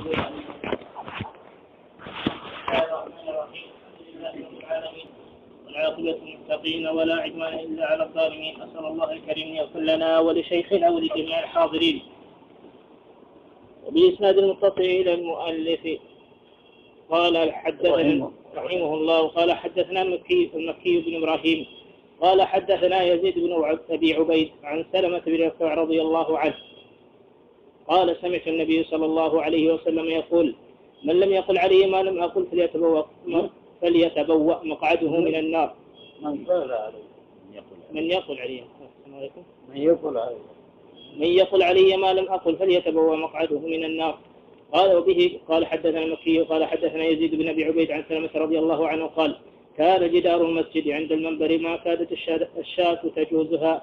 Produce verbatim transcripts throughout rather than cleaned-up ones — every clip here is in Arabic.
والعاقبة للمتقين ولا عدوان إلا على الظالمين. أسأل الله الكريم يغفر لنا ولشيخنا ولجميع الحاضرين. وبإسناد المتصل إلى المؤلف قال حدثنا رحمه الله قال حدثنا المكي, المكي بن إبراهيم قال حدثنا يزيد بن أبي عبيد عن سلمة بن الأكوع رضي الله عنه قال سمعت النبي صلى الله عليه وسلم يقول: من لم يقل علي ما لم أقل فليتبوأ فليتبوأ مقعده من النار. من قال علي من يقل علي من يقل علي من يقل علي ما لم أقل فليتبوأ مقعده من النار. قال وبه قال حدثنا المكي قال حدثنا يزيد بن أبي عبيد عن سلمة رضي الله عنه قال: كان جدار المسجد عند المنبر ما كادت الشاة تجوزها.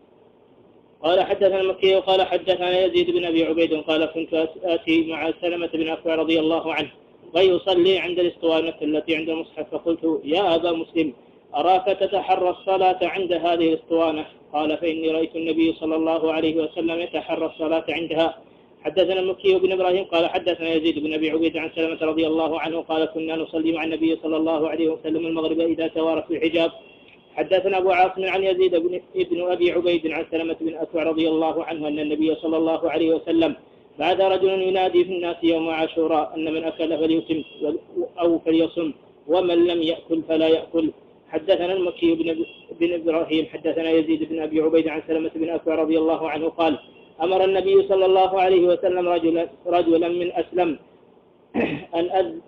قال حدثنا المكي قال حدثنا يزيد بن أبي عبيد قال: كنت آتي مع سلمة بن أكوع رضي الله عنه ويصلي عند الاسطوانة التي عند المصحف، فقلت: يا أبا مسلم، أراك تتحرى الصلاة عند هذه الاسطوانة. قال: فإني رأيت النبي صلى الله عليه وسلم يتحرى الصلاة عندها. حدثنا المكي بن إبراهيم قال حدثنا يزيد بن أبي عبيد عن سلمة رضي الله عنه قال: كنا نصلي مع النبي صلى الله عليه وسلم المغرب إذا توارت الحجاب. حدثنا أبو عاصم عن يزيد بن ابن أبي عبيد عن سلمة بن أكوع رضي الله عنه أن النبي صلى الله عليه وسلم بعد رجل ينادي في الناس يوم عاشوراء أن من أكل فليتم أو فليصم ومن لم يأكل فلا يأكل. حدثنا المكي بن, بن إبراهيم حدثنا يزيد بن أبي عبيد عن سلمة بن أكوع رضي الله عنه قال: أمر النبي صلى الله عليه وسلم رجلا, رجلا من أسلم أن أذ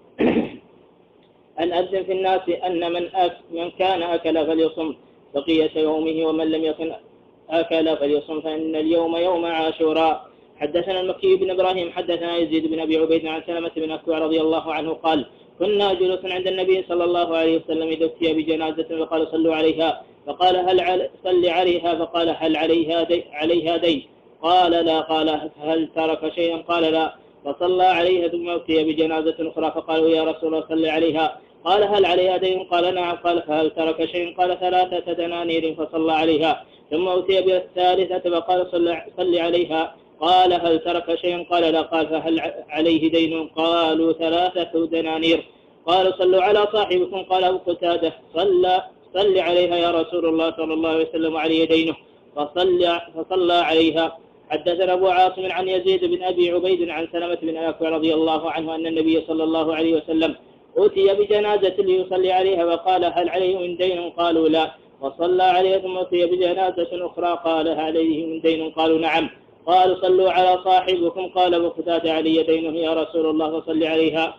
أن أذن في الناس أن من, من كان أكل فليصم بقية يومه ومن لم يكن أكل فليصم فإن اليوم يوم عاشوراء. حدثنا المكي بن إبراهيم حدثنا يزيد بن أبي عبيد عن سلمة بن أكوع رضي الله عنه قال: كنا جلوسا عند النبي صلى الله عليه وسلم إذا أتي بجنازة فقال: صلوا عليها. فقال: هل علي صل عليها؟ فقال: هل عليها دين؟ عليها دين؟ قال: لا. قال: هل ترك شيئا؟ قال: لا. فصلى عليها ثم أتي بجنازة أخرى فقالوا: يا رسول الله صل عليها. قال: هل عليها دين؟ قال: نعم. قال: فهل ترك شيئا؟ قال: ثلاثة دنانير. فصلى عليها ثم أتي بالثالثة فقال: صل, صل عليها. قال: هل ترك شيئا؟ قال: لا. قال: فهل عليه دين؟ قالوا: ثلاثة دنانير. قال: صلوا على صاحبكم. قال أبو قتادة: صلى صل عليها يا رسول الله صلى الله عليه وسلم عليه دينه. فصلى, فصلى عليها. حدثنا أبو عاصم عن يزيد بن أبي عبيد عن سلمة بن أكوع رضي الله عنه أن النبي صلى الله عليه وسلم أتي بجنازة ليصلي عليها وقال: هل عليه من دين؟ قالوا: لا. وصلى عليها ثم أتي بجنازة أخرى قال: هل عليه من دين؟ قالوا: نعم. قالوا: صلوا على صاحبكم. قال أبو قتادة: علي دينه يا رسول الله فصل عليها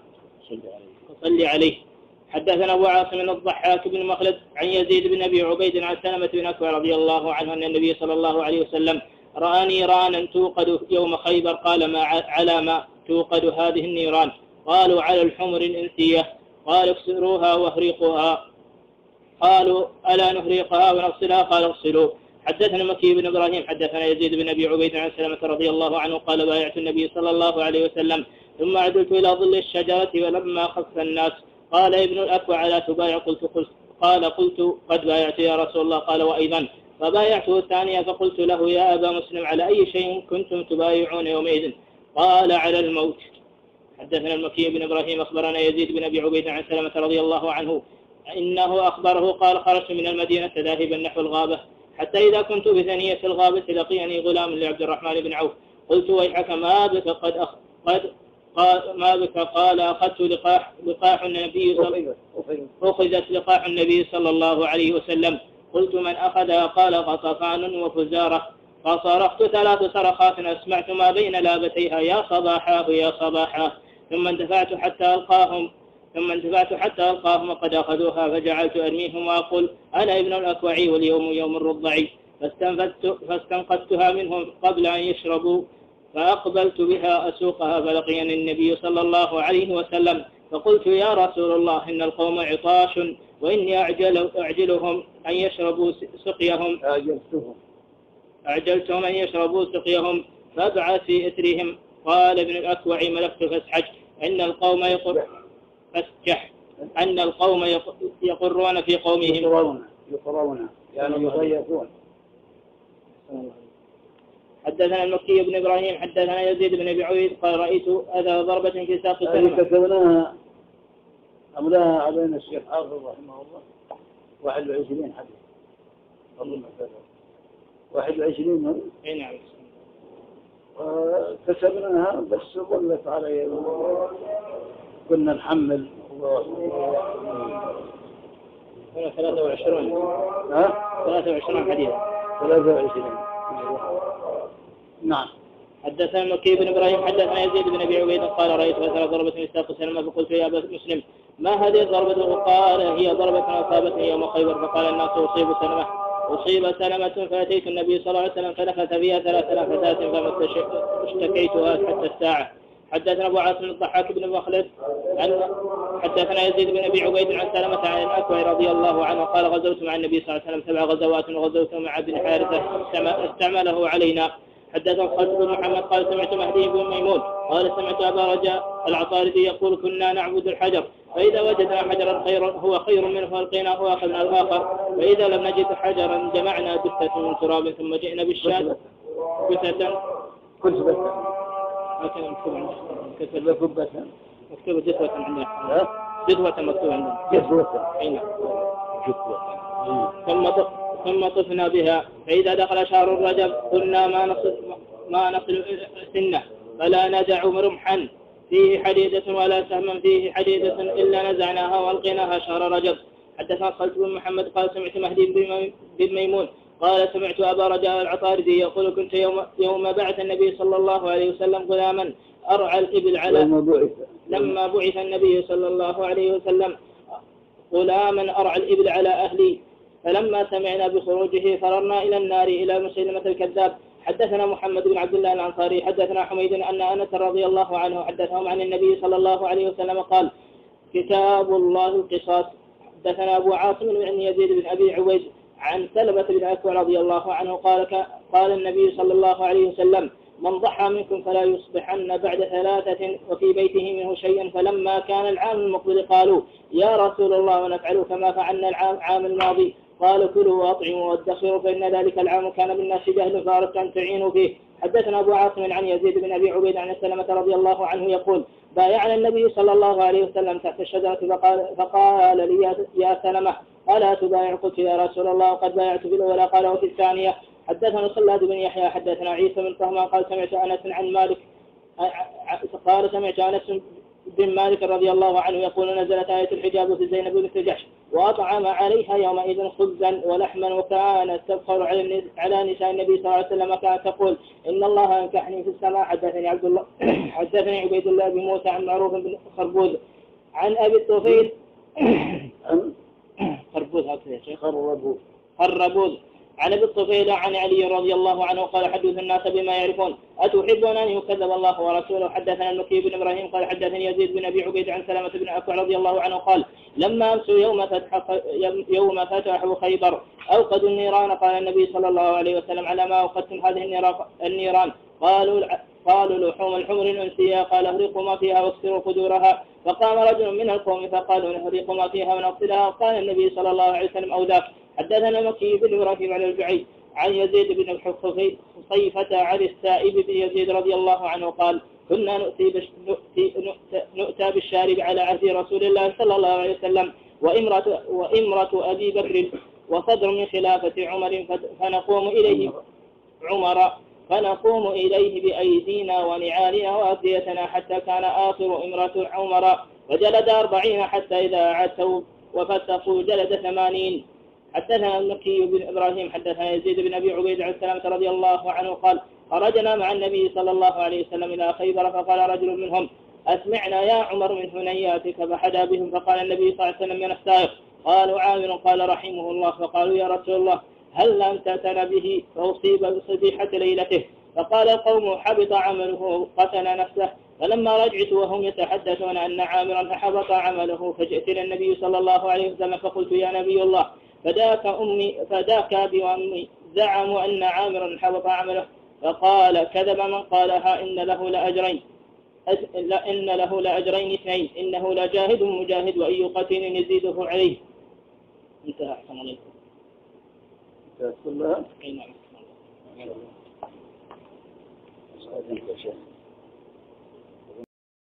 فصل عليه. حدثنا أبو عاصم الضحاك بن مخلد عن يزيد بن أبي عبيد عن سلمة بن أكوع رضي الله عنه أن النبي صلى الله عليه وسلم رأى نيرانا توقد يوم خيبر. قال: ما على ما توقد هذه النيران؟ قالوا: على الحمر الإنسية. قال: اكسروها واهريقوها. قالوا: ألا نهريقها ونغسلها؟ قال: اغسلوا. حدثنا مكي بن إبراهيم حدثنا يزيد بن أبي عبيد عن سلمة رضي الله عنه قال: بايعت النبي صلى الله عليه وسلم ثم عدلت إلى ظل الشجرة ولما خف الناس قال: ابن الأكوع لا تبايع؟ قلت قلت قال: قلت: قد بايعت يا رسول الله. قال: وأيضا. فبايعته الثانية فقلت له: يا أبا مسلم، على أي شيء كنتم تبايعون يومئذ؟ قال: على الموت. حدثنا المكي بن إبراهيم أخبرنا يزيد بن أبي عبيد عن سلمة رضي الله عنه إنه أخبره قال: خرجت من المدينة ذاهبا نحو الغابة حتى إذا كنت بثنية الغابة لقيني غلام لعبد الرحمن بن عوف. قلت: ويحك، ما بك قد أخ... قد قال ما بك؟ قال: أخذت لقاح لقاح النبي صلى... أخذت لقاح النبي صلى الله عليه وسلم. قلت: من أخذها؟ قال: غطفان وفزارة. فصرخت ثلاث صرخات أسمعت ما بين لابتيها: يا صباحاه يا صباحاه. ثم اندفعت حتى ألقاهم ثم اندفعت حتى ألقاهم وقد أخذوها فجعلت أرميهم وأقول: أنا ابن الأكوع واليوم يوم الرضع. فاستنقذتها منهم قبل أن يشربوا فأقبلت بها أسوقها فلقيني النبي صلى الله عليه وسلم فقلت: يا رسول الله، إن القوم عطاش وإني أعجل أعجلهم أن يشربوا سقيهم أعجلتهم أعجلتهم أن يشربوا سقيهم فابعث في إثرهم. قال ابن الأكوع: ملكت فاسحج إن القوم يقر فاسجح أن القوم يقرون في قومهم يقرون يقرون يعني يضيقون. حدثنا المكي بن إبراهيم حدثنا يزيد بن أبي عبيد قال رأيت أذى ضربة في ساق هذه سلمة. كتبناها أملاها علينا الشيخ حافظ رحمه الله واحد وعشرين حديث أظن كذا واحد وعشرين من أي نعم. وكتبناها بس ظلت علي كنا نحمل هنا ثلاثة وعشرون. ها؟ ثلاثة وعشرون حديث. ثلاثة وعشرين. نعم. حدثنا المكي بن إبراهيم حدثنا يزيد بن أبي عبيد قال رأيت أثر ضربة في ساق سلمة فقلت يا أبا مسلم ما هذه الضربة؟ قال هي ضربة أصابتني يوم خيبر. فقال الناس أصيب سلمة أصيب سلمة فأتيت النبي صلى الله عليه وسلم فنفث فيها ثلاث نفثات فما اشتكيتها حتى الساعة. حدثنا أبو عاصم الضحاك بن مخلد عن حدثنا يزيد بن أبي عبيد عن سلمة عن الأكوع رضي الله عنه قال غزوت مع النبي صلى الله عليه وسلم سبع غزوات وغزوت مع ابن حارثة استعمله علينا. حدثنا خالد بن محمد قال سمعت مهدي بن ميمون قال سمعت أبا رجاء العطاردي يقول كنا نعبد الحجر فإذا وجدنا حجرا خير هو خير منه فألقيناه وأخذنا الآخر فإذا لم نجد حجرا جمعنا جثة من تراب ثم جئنا بالشاة جثة كتبة هكذا مكتوب عندنا كتبة كتبة مكتوب جثوة عندنا جثوة مكتوب عندنا جثوة أين جثوة ثم ثم طفنا بها فإذا دخل شهر الرجب قلنا ما نصل ما نصل سنة فلا ندع رمحا فيه حديدة ولا سهما فيه حديدة إلا نزعناها وألقيناها شهر رجب. حدثنا خالد بن محمد قال سمعت مهدي بن ميمون قال سمعت أبا رجاء العطاردي يقول كنت يوم, يوم بعث النبي صلى الله عليه وسلم غلاما أرعى الإبل على لما بعث النبي صلى الله عليه وسلم غلاما أرعى الإبل على أهلي فلما سمعنا بخروجه فررنا إلى النار إلى مسيلمة الكذاب. حدثنا محمد بن عبد الله الأنصاري حدثنا حميد أن أنس رضي الله عنه حدثهم عن النبي صلى الله عليه وسلم قال كتاب الله القصاص. حدثنا أبو عاصم عن يزيد بن أبي عويد عن سلمة بن أكوع رضي الله عنه قال قال النبي صلى الله عليه وسلم من ضحى منكم فلا يصبحن بعد ثلاثة وفي بيته منه شيئا. فلما كان العام المقبل قالوا يا رسول الله ونفعل كما فعلنا العام الماضي قال كلوا واطعموا وادخروا فإن ذلك العام كان بالناس جهل فأردت أن تعينوا فيه. حدثنا أبو عاصم عن يزيد بن أبي عبيد عن سلمة رضي الله عنه يقول بايعنا النبي صلى الله عليه وسلم تحت الشجرة فقال, فقال لي يا سلمة ألا تبايع؟ قلت يا رسول الله قد بايعت في الأولى قال وفي الثانية. حدثنا خلاد بن يحيى حدثنا عيسى بن طهمان قال سمعت أنس عن مالك قال سمعت أنس بن مالك رضي الله عنه يقول نزلت آية الحجاب في زينب بنت جحش وأطعم عليها يومئذ خبزا ولحما وكانت تبخر على نساء النبي صلى الله عليه وسلم كانت تقول إن الله أنكحني في السماء. حدثني عبد الله حدثني عبيد الله بن موسى عن معروف بن خربوز عن أبي الطفيل خربوز هكذا يا شيخ خربوز عن ابي الطفيل عن علي رضي الله عنه قال حدث الناس بما يعرفون أتحبون أن يكذب الله ورسوله. حدثنا المكي بن إبراهيم قال حدثني يزيد بن أبي عبيد عن سلمة بن أكوع رضي الله عنه قال لما أمسوا يوم فتح يوم فتحوا خيبر أوقدوا النيران قال النبي صلى الله عليه وسلم على ما أوقدتم هذه النيران؟ قالوا قالوا لحوم الحمر أنسيا قال اهرقوا ما فيها واكسروا قدورها. فقام رجل من القوم فقالوا نهرق ما فيها ونغسلها. قال النبي صلى الله عليه وسلم أو ذاك. حدثنا المكي بن إبراهيم على الجعيد عن يزيد بن خصيفة عن السائب بن يزيد رضي الله عنه قال كنا نؤتي, بش... نؤتي... نؤتى بالشارب على عهد رسول الله صلى الله عليه وسلم وإمرة, وإمرة أبي بكر وصدر من خلافة عمر فنقوم إليه عمر فنقوم إليه بأيدينا ونعالنا وأفديتنا حتى كان آخر إمرة عمر وجلد أربعين حتى إذا عتوا وفسقوا جلد ثمانين. حدثنا المكي بن إبراهيم حدثنا يزيد بن أبي عبيد عن سلمة رضي الله عنه قال خرجنا مع النبي صلى الله عليه وسلم إلى خيبر فقال رجل منهم أسمعنا يا عمر من ثنياتك فحدا بهم. فقال النبي صلى الله عليه وسلم من السائق؟ قالوا عامر. قال رحمه الله. فقالوا يا رسول الله هل لم تأتنا به فأصيب بصبيحة ليلته؟ فقال القوم حبط عمله قتل نفسه. فلما رجعت وهم يتحدثون أن عامرا حبط عمله فجئت إلى النبي صلى الله عليه وسلم فقلت يا نبي الله فداك أمي فداك أبي وأمي زعموا أن عامرا حبط عمله. فقال كذب من قالها إن له لأجرين إن له لأجرين اثنين إنه لجاهد مجاهد وأي قتيل يزيده عليه. انتهى. أحسن عليكم. الله. أذنك يا شيخ.